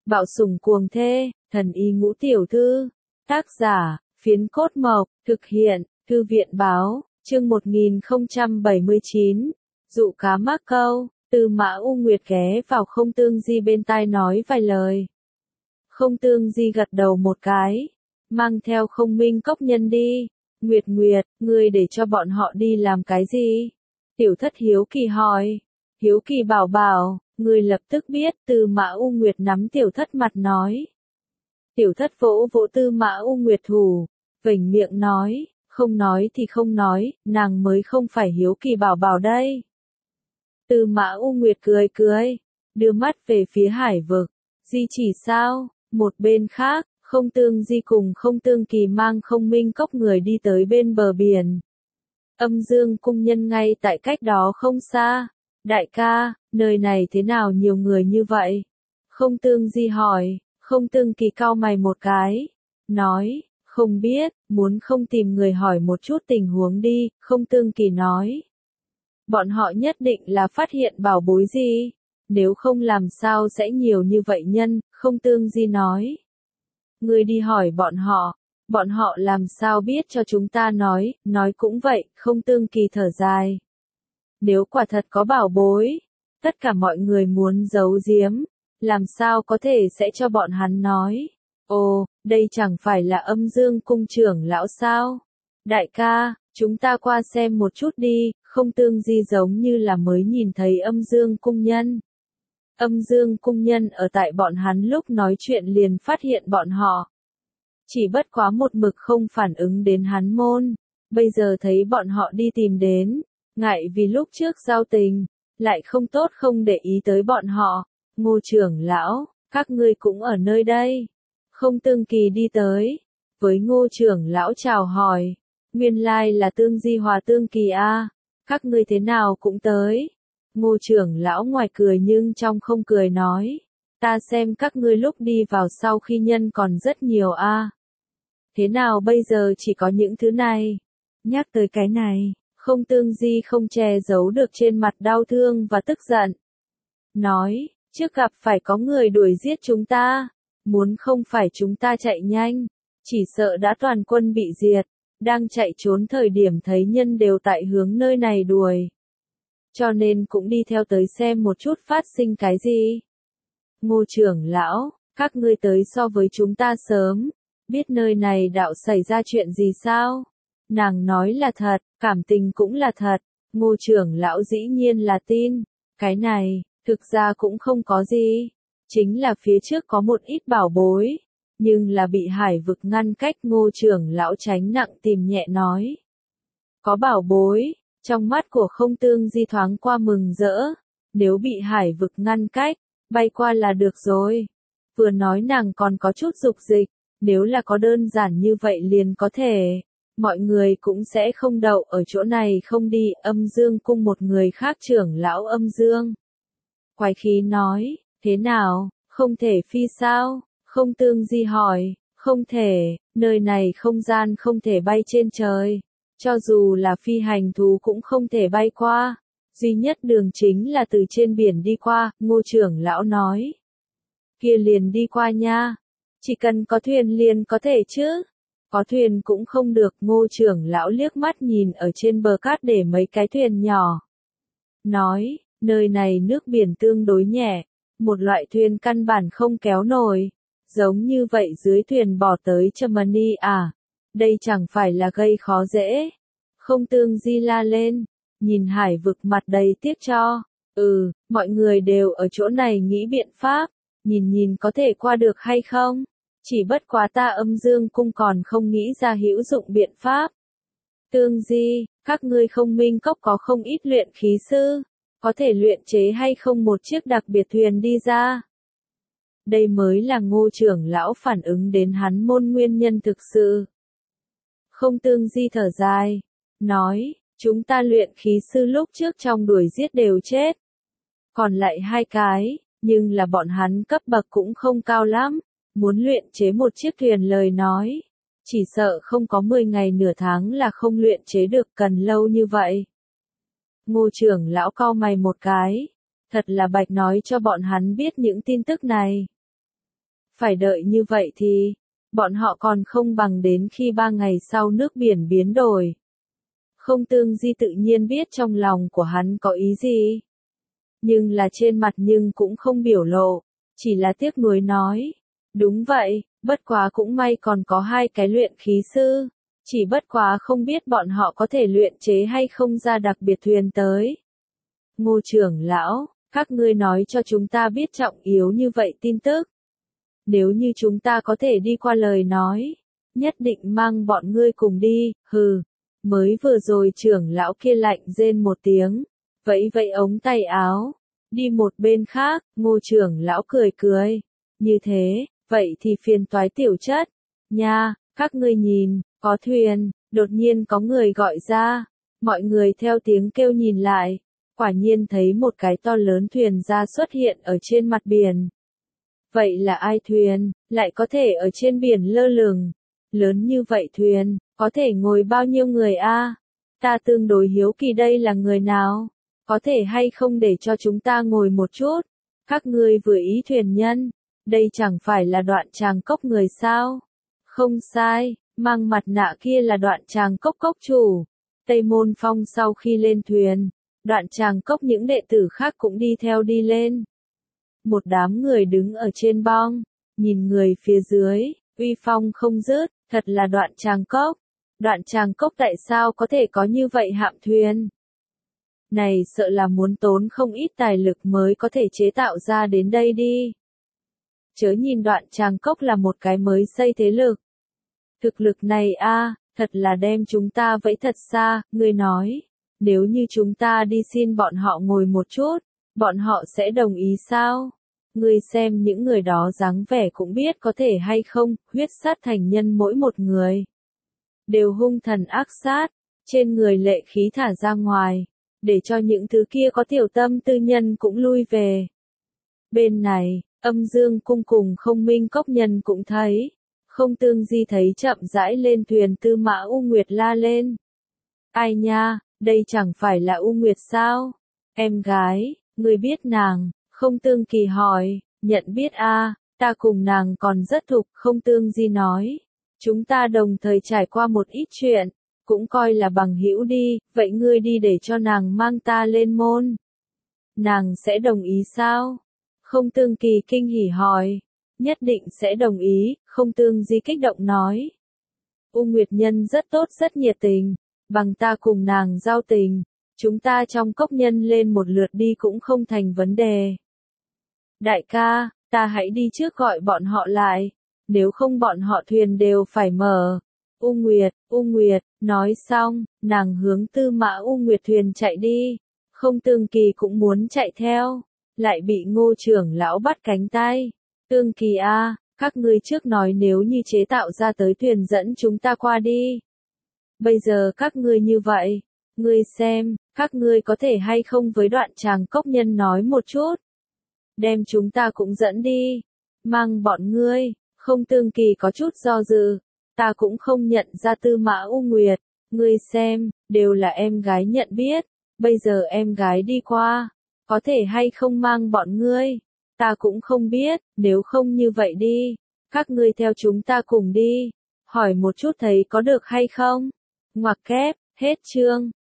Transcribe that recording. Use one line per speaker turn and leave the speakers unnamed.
Bạo sủng cuồng thê, thần y ngũ tiểu thư. Tác giả, Phiến Cốt Mộc, thực hiện, Thư viện Báo, chương 1079. Dụ cá mắc câu, Tư Mã U Nguyệt ghé vào Không Tương Di bên tai nói vài lời. Không Tương Di gật đầu một cái, mang theo Không Minh Cốc nhân đi. Nguyệt Nguyệt, ngươi để cho bọn họ đi làm cái gì? Tiểu Thất hiếu kỳ hỏi. Hiếu kỳ bảo bảo, ngươi lập tức biết. Tư Mã U Nguyệt nắm Tiểu Thất mặt nói. Tiểu Thất vỗ vỗ Tư Mã U Nguyệt thủ, vểnh miệng nói, không nói thì không nói, nàng mới không phải hiếu kỳ bảo bảo đây. Tư Mã U Nguyệt cười cười, đưa mắt về phía hải vực. Di chỉ sao? Một bên khác, Không Tương Di cùng Không Tương Kỳ mang Không Minh Cốc người đi tới bên bờ biển. Âm Dương cung nhân ngay tại cách đó không xa. Đại ca, nơi này thế nào nhiều người như vậy? Không Tương Di hỏi. Không Tương Kỳ cau mày một cái, nói, không biết, muốn không tìm người hỏi một chút tình huống đi. Không Tương Kỳ nói, bọn họ nhất định là phát hiện bảo bối gì, nếu không làm sao sẽ nhiều như vậy nhân. Không Tương Di nói, người đi hỏi bọn họ làm sao biết cho chúng ta nói cũng vậy. Không Tương Kỳ thở dài, nếu quả thật có bảo bối, tất cả mọi người muốn giấu giếm, làm sao có thể sẽ cho bọn hắn nói. Ồ, đây chẳng phải là Âm Dương cung trưởng lão sao? Đại ca, chúng ta qua xem một chút đi. Không Tương Di giống như là mới nhìn thấy Âm Dương cung nhân. Âm Dương cung nhân ở tại bọn hắn lúc nói chuyện liền phát hiện bọn họ. Chỉ bất quá một mực không phản ứng đến hắn môn. Bây giờ thấy bọn họ đi tìm đến, ngại vì lúc trước giao tình, lại không tốt không để ý tới bọn họ. Ngô trưởng lão, các ngươi cũng ở nơi đây. Không Tương Kỳ đi tới, với Ngô trưởng lão chào hỏi. Nguyên lai là Tương Di hòa Tương Kỳ a, các ngươi thế nào cũng tới. Ngô trưởng lão ngoài cười nhưng trong không cười nói, ta xem các ngươi lúc đi vào sau khi nhân còn rất nhiều a. Thế nào bây giờ chỉ có những thứ này? Nhắc tới cái này, Không Tương Di không che giấu được trên mặt đau thương và tức giận. Nói, trước gặp phải có người đuổi giết chúng ta, muốn không phải chúng ta chạy nhanh, chỉ sợ đã toàn quân bị diệt. Đang chạy trốn thời điểm thấy nhân đều tại hướng nơi này đuổi, cho nên cũng đi theo tới xem một chút phát sinh cái gì. Ngô trưởng lão, các ngươi tới so với chúng ta sớm, biết nơi này đạo xảy ra chuyện gì sao? Nàng nói là thật, cảm tình cũng là thật. Ngô trưởng lão dĩ nhiên là tin. Cái này, thực ra cũng không có gì. Chính là phía trước có một ít bảo bối, nhưng là bị hải vực ngăn cách. Ngô trưởng lão tránh nặng tìm nhẹ nói. Có bảo bối, trong mắt của Không Tương Di thoáng qua mừng rỡ. Nếu bị hải vực ngăn cách, bay qua là được rồi. Vừa nói nàng còn có chút dục dịch, nếu là có đơn giản như vậy liền có thể. Mọi người cũng sẽ không đậu ở chỗ này không đi. Âm Dương cung một người khác trưởng lão Âm Dương quái khí nói, thế nào, không thể phi sao? Không Tương Di hỏi, không thể, nơi này không gian không thể bay trên trời, cho dù là phi hành thú cũng không thể bay qua, duy nhất đường chính là từ trên biển đi qua. Ngô trưởng lão nói, kia liền đi qua nha, chỉ cần có thuyền liền có thể chứ. Có thuyền cũng không được. Ngô trưởng lão liếc mắt nhìn ở trên bờ cát để mấy cái thuyền nhỏ. Nói, nơi này nước biển tương đối nhẹ, một loại thuyền căn bản không kéo nổi. Giống như vậy dưới thuyền bỏ tới Chamani à? Đây chẳng phải là gây khó dễ. Không Tương Di la lên, nhìn hải vực mặt đầy tiếc cho. Mọi người đều ở chỗ này nghĩ biện pháp, nhìn có thể qua được hay không? Chỉ bất quá ta Âm Dương cung còn không nghĩ ra hữu dụng biện pháp. Tương Di, các ngươi Không Minh Cốc có không ít luyện khí sư, có thể luyện chế hay không một chiếc đặc biệt thuyền đi ra? Đây mới là Ngô trưởng lão phản ứng đến hắn môn nguyên nhân thực sự. Không Tương Di thở dài, nói, chúng ta luyện khí sư lúc trước trong đuổi giết đều chết. Còn lại 2 cái, nhưng là bọn hắn cấp bậc cũng không cao lắm. Muốn luyện chế một chiếc thuyền lời nói, chỉ sợ không có 10 ngày nửa tháng là không luyện chế được. Cần lâu như vậy. Ngô trưởng lão cau mày một cái, thật là bạch nói cho bọn hắn biết những tin tức này. Phải đợi như vậy thì, bọn họ còn không bằng đến khi 3 ngày sau nước biển biến đổi. Không Tương Di tự nhiên biết trong lòng của hắn có ý gì. Nhưng là trên mặt nhưng cũng không biểu lộ, chỉ là tiếc nuối nói. Đúng vậy, bất quá cũng may còn có 2 cái luyện khí sư. Chỉ bất quá không biết bọn họ có thể luyện chế hay không ra đặc biệt thuyền tới. Ngô trưởng lão, các ngươi nói cho chúng ta biết trọng yếu như vậy tin tức. Nếu như chúng ta có thể đi qua lời nói, nhất định mang bọn ngươi cùng đi, hừ. Mới vừa rồi trưởng lão kia lạnh rên một tiếng, vẫy vẫy ống tay áo, đi một bên khác, Ngô trưởng lão cười cười. Như thế, vậy thì phiền toái tiểu chất. Nha, các ngươi nhìn, có thuyền, đột nhiên có người gọi ra. Mọi người theo tiếng kêu nhìn lại, quả nhiên thấy một cái to lớn thuyền ra xuất hiện ở trên mặt biển. Vậy là ai thuyền, lại có thể ở trên biển lơ lửng? Lớn như vậy thuyền, có thể ngồi bao nhiêu người a? Ta tương đối hiếu kỳ đây là người nào? Có thể hay không để cho chúng ta ngồi một chút? Các ngươi vừa ý thuyền nhân, đây chẳng phải là Đoạn Tràng Cốc người sao? Không sai, mang mặt nạ kia là Đoạn Tràng Cốc cốc chủ. Tây Môn Phong sau khi lên thuyền, Đoạn Tràng Cốc những đệ tử khác cũng đi theo đi lên. Một đám người đứng ở trên bong, nhìn người phía dưới, uy phong không dứt, thật là Đoạn Tràng Cốc. Đoạn Tràng Cốc tại sao có thể có như vậy hạm thuyền? Này sợ là muốn tốn không ít tài lực mới có thể chế tạo ra đến đây đi. Chớ nhìn Đoạn Tràng Cốc là một cái mới xây thế lực. Thực lực này a, thật là đem chúng ta vẫy thật xa, ngươi nói. Nếu như chúng ta đi xin bọn họ ngồi một chút, bọn họ sẽ đồng ý sao? Ngươi xem những người đó dáng vẻ cũng biết có thể hay không, huyết sát thành nhân mỗi một người. Đều hung thần ác sát, trên người lệ khí thả ra ngoài, để cho những thứ kia có tiểu tâm tư nhân cũng lui về. Bên này, Âm Dương cung cùng Không Minh cốc nhân cũng thấy. Không Tương Di thấy chậm rãi lên thuyền Tư Mã U Nguyệt la lên. Ai nha, đây chẳng phải là U Nguyệt sao? Em gái, người biết nàng? Không Tương Kỳ hỏi, nhận biết a, ta cùng nàng còn rất thục, Không Tương Di nói. Chúng ta đồng thời trải qua một ít chuyện, cũng coi là bằng hữu đi, vậy ngươi đi để cho nàng mang ta lên môn. Nàng sẽ đồng ý sao? Không Tương Kỳ kinh hỉ hỏi. Nhất định sẽ đồng ý, Không Tương Di kích động nói. U Nguyệt Nhân rất tốt rất nhiệt tình, bằng ta cùng nàng giao tình, chúng ta trong cốc nhân lên một lượt đi cũng không thành vấn đề. Đại ca, ta hãy đi trước gọi bọn họ lại, nếu không bọn họ thuyền đều phải mở. U Nguyệt, nói xong, nàng hướng Tư Mã U Nguyệt thuyền chạy đi. Không Tương Kỳ cũng muốn chạy theo, lại bị Ngô trưởng lão bắt cánh tay. Tương Kỳ a, các ngươi trước nói nếu như chế tạo ra tới thuyền dẫn chúng ta qua đi. Bây giờ các ngươi như vậy, ngươi xem, các ngươi có thể hay không với Đoạn Tràng Cốc nhân nói một chút. Đem chúng ta cũng dẫn đi, mang bọn ngươi. Không Tương Kỳ có chút do dự, ta cũng không nhận ra Tư Mã U Nguyệt, ngươi xem, đều là em gái nhận biết, bây giờ em gái đi qua, có thể hay không mang bọn ngươi, ta cũng không biết, nếu không như vậy đi, các ngươi theo chúng ta cùng đi, hỏi một chút thấy có được hay không? Ngoặc kép, hết chương.